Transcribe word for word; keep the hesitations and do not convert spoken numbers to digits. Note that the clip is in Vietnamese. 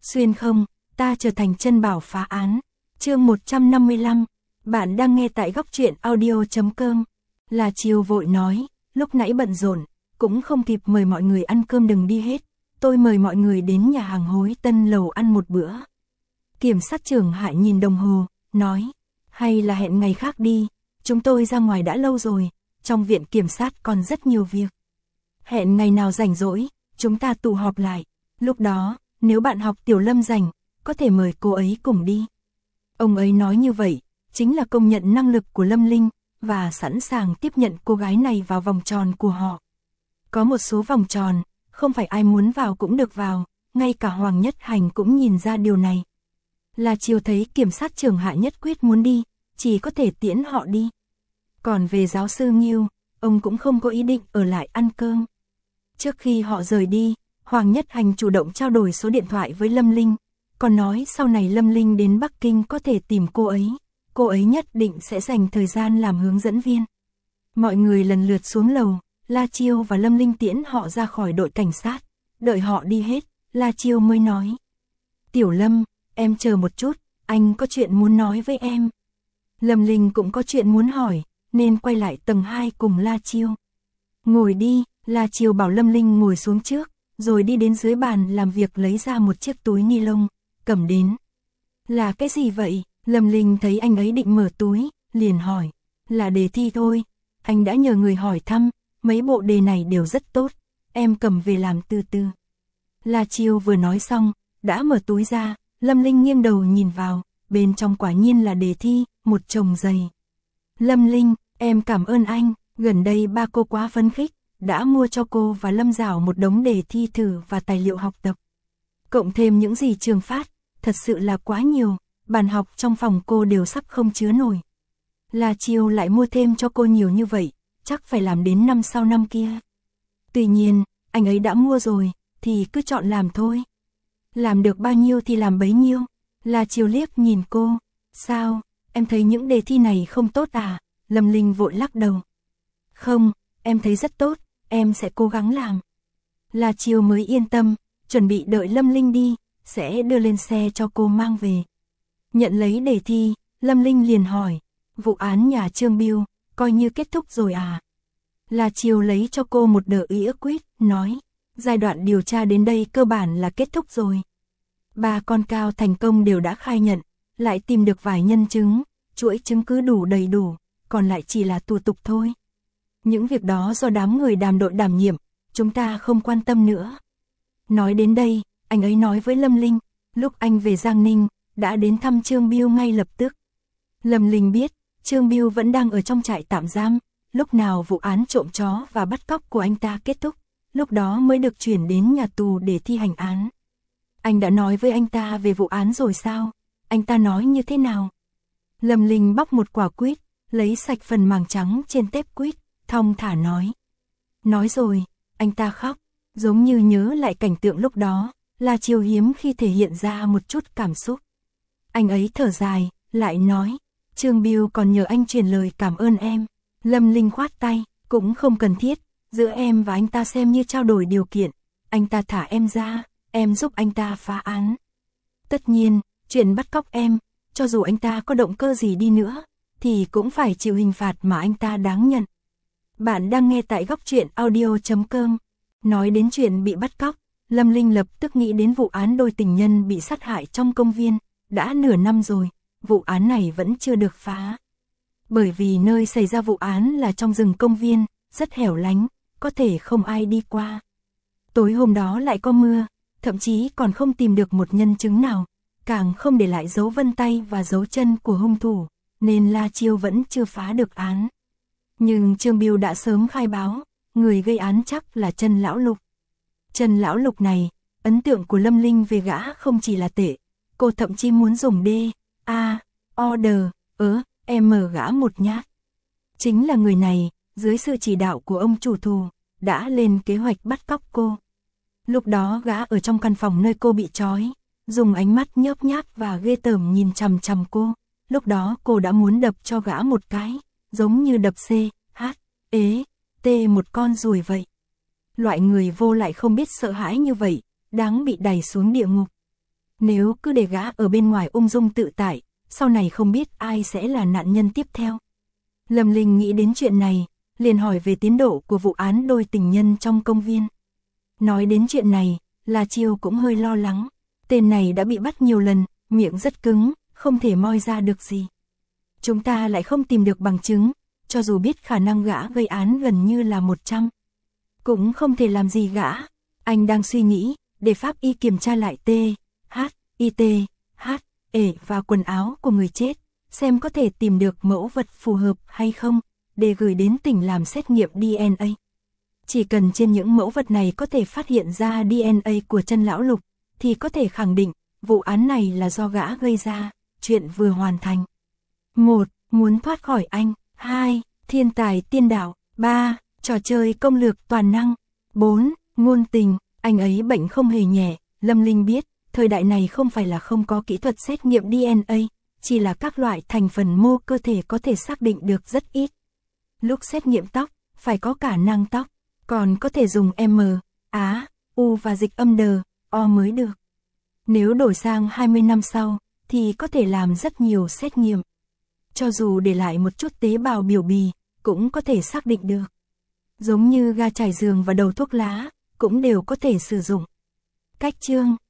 Xuyên không, ta trở thành chân bảo phá án. Chương một trăm năm mươi lăm, bạn đang nghe tại góc truyện audio chấm com. Là Chiêu vội nói, lúc nãy bận rộn, cũng không kịp mời mọi người ăn cơm, đừng đi hết. Tôi mời mọi người đến nhà hàng Hối Tân Lầu ăn một bữa. Kiểm sát trưởng Hải nhìn đồng hồ, nói, hay là hẹn ngày khác đi, chúng tôi ra ngoài đã lâu rồi, trong viện kiểm sát còn rất nhiều việc. Hẹn ngày nào rảnh rỗi, chúng ta tụ họp lại, lúc đó, nếu bạn học Tiểu Lâm rảnh, có thể mời cô ấy cùng đi. Ông ấy nói như vậy, chính là công nhận năng lực của Lâm Linh, và sẵn sàng tiếp nhận cô gái này vào vòng tròn của họ. Có một số vòng tròn, không phải ai muốn vào cũng được vào, ngay cả Hoàng Nhất Hành cũng nhìn ra điều này. Là Chiêu thấy kiểm sát trưởng Hạ nhất quyết muốn đi, chỉ có thể tiễn họ đi. Còn về giáo sư Nghiêu, ông cũng không có ý định ở lại ăn cơm. Trước khi họ rời đi, Hoàng Nhất Hành chủ động trao đổi số điện thoại với Lâm Linh, còn nói sau này Lâm Linh đến Bắc Kinh có thể tìm cô ấy, cô ấy nhất định sẽ dành thời gian làm hướng dẫn viên. Mọi người lần lượt xuống lầu, La Chiêu và Lâm Linh tiễn họ ra khỏi đội cảnh sát, đợi họ đi hết, La Chiêu mới nói. Tiểu Lâm, em chờ một chút, anh có chuyện muốn nói với em. Lâm Linh cũng có chuyện muốn hỏi, nên quay lại tầng hai cùng La Chiêu. Ngồi đi, La Chiêu bảo Lâm Linh ngồi xuống trước, rồi đi đến dưới bàn làm việc lấy ra một chiếc túi ni lông, cầm đến. Là cái gì vậy? Lâm Linh thấy anh ấy định mở túi, liền hỏi. Là đề thi thôi, anh đã nhờ người hỏi thăm, mấy bộ đề này đều rất tốt, em cầm về làm từ từ. La Chiêu vừa nói xong, đã mở túi ra, Lâm Linh nghiêng đầu nhìn vào, bên trong quả nhiên là đề thi, một chồng giày. Lâm Linh, em cảm ơn anh, gần đây ba cô quá phấn khích, đã mua cho cô và Lâm Giảo một đống đề thi thử và tài liệu học tập. Cộng thêm những gì trường phát, thật sự là quá nhiều, bàn học trong phòng cô đều sắp không chứa nổi. La Chiêu lại mua thêm cho cô nhiều như vậy, chắc phải làm đến năm sau năm kia. Tuy nhiên, anh ấy đã mua rồi, thì cứ chọn làm thôi. Làm được bao nhiêu thì làm bấy nhiêu. La Chiêu liếc nhìn cô, sao, em thấy những đề thi này không tốt à? Lâm Linh vội lắc đầu. Không, em thấy rất tốt, em sẽ cố gắng làm. La Chiêu mới yên tâm, chuẩn bị đợi Lâm Linh đi, sẽ đưa lên xe cho cô mang về. Nhận lấy đề thi, Lâm Linh liền hỏi, vụ án nhà Trương Biêu, coi như kết thúc rồi à? La Chiêu lấy cho cô một đờ ý ức quýt, nói, giai đoạn điều tra đến đây cơ bản là kết thúc rồi. Ba con Cao thành công đều đã khai nhận, lại tìm được vài nhân chứng, chuỗi chứng cứ đủ đầy đủ, còn lại chỉ là thủ tục thôi. Những việc đó do đám người đàm đội đảm nhiệm, chúng ta không quan tâm nữa. Nói đến đây, anh ấy nói với Lâm Linh, lúc anh về Giang Ninh, đã đến thăm Trương Biêu ngay lập tức. Lâm Linh biết, Trương Biêu vẫn đang ở trong trại tạm giam, lúc nào vụ án trộm chó và bắt cóc của anh ta kết thúc, lúc đó mới được chuyển đến nhà tù để thi hành án. Anh đã nói với anh ta về vụ án rồi sao? Anh ta nói như thế nào? Lâm Linh bóc một quả quýt, lấy sạch phần màng trắng trên tép quýt, thong thả nói. Nói rồi, anh ta khóc, giống như nhớ lại cảnh tượng lúc đó, là Chiêu hiếm khi thể hiện ra một chút cảm xúc. Anh ấy thở dài, lại nói, Trương Biêu còn nhờ anh truyền lời cảm ơn em. Lâm Linh khoát tay, cũng không cần thiết, giữa em và anh ta xem như trao đổi điều kiện, anh ta thả em ra, em giúp anh ta phá án. Tất nhiên, chuyện bắt cóc em, cho dù anh ta có động cơ gì đi nữa, thì cũng phải chịu hình phạt mà anh ta đáng nhận. Bạn đang nghe tại góc truyện audio chấm com. Nói đến chuyện bị bắt cóc, Lâm Linh lập tức nghĩ đến vụ án đôi tình nhân bị sát hại trong công viên, đã nửa năm rồi, vụ án này vẫn chưa được phá. Bởi vì nơi xảy ra vụ án là trong rừng công viên, rất hẻo lánh, có thể không ai đi qua. Tối hôm đó lại có mưa, thậm chí còn không tìm được một nhân chứng nào, càng không để lại dấu vân tay và dấu chân của hung thủ, nên La Chiêu vẫn chưa phá được án. Nhưng Trương Biêu đã sớm khai báo, người gây án chắc là Trần Lão Lục. Trần Lão Lục này, ấn tượng của Lâm Linh về gã không chỉ là tệ, cô thậm chí muốn dùng D, A, order, ớ, em mở gã một nhát. Chính là người này, dưới sự chỉ đạo của ông chủ thù, đã lên kế hoạch bắt cóc cô. Lúc đó gã ở trong căn phòng nơi cô bị trói, dùng ánh mắt nhớp nháp và ghê tởm nhìn chằm chằm cô. Lúc đó cô đã muốn đập cho gã một cái, giống như đập C, H, ế, T một con ruồi vậy. Loại người vô lại không biết sợ hãi như vậy, đáng bị đày xuống địa ngục. Nếu cứ để gã ở bên ngoài ung dung tự tại, sau này không biết ai sẽ là nạn nhân tiếp theo. Lâm Linh nghĩ đến chuyện này, liền hỏi về tiến độ của vụ án đôi tình nhân trong công viên. Nói đến chuyện này, La Chiêu cũng hơi lo lắng. Tên này đã bị bắt nhiều lần, miệng rất cứng, không thể moi ra được gì. Chúng ta lại không tìm được bằng chứng, cho dù biết khả năng gã gây án gần như là một trăm. Cũng không thể làm gì gã. Anh đang suy nghĩ, để pháp y kiểm tra lại T, H, I T, H, E và quần áo của người chết, xem có thể tìm được mẫu vật phù hợp hay không, để gửi đến tỉnh làm xét nghiệm D N A. Chỉ cần trên những mẫu vật này có thể phát hiện ra D N A của chân lão Lục, thì có thể khẳng định, vụ án này là do gã gây ra, chuyện vừa hoàn thành. một. Muốn thoát khỏi anh. hai. Thiên tài tiên đạo. ba. Trò chơi công lược toàn năng. bốn. Ngôn tình. Anh ấy bệnh không hề nhẹ, Lâm Linh biết, thời đại này không phải là không có kỹ thuật xét nghiệm D N A, chỉ là các loại thành phần mô cơ thể có thể xác định được rất ít. Lúc xét nghiệm tóc, phải có cả nang tóc, còn có thể dùng M, Á, U và dịch âm đờ, O mới được. Nếu đổi sang hai mươi năm sau, thì có thể làm rất nhiều xét nghiệm. Cho dù để lại một chút tế bào biểu bì, cũng có thể xác định được. Giống như ga trải giường và đầu thuốc lá, cũng đều có thể sử dụng. Cách chương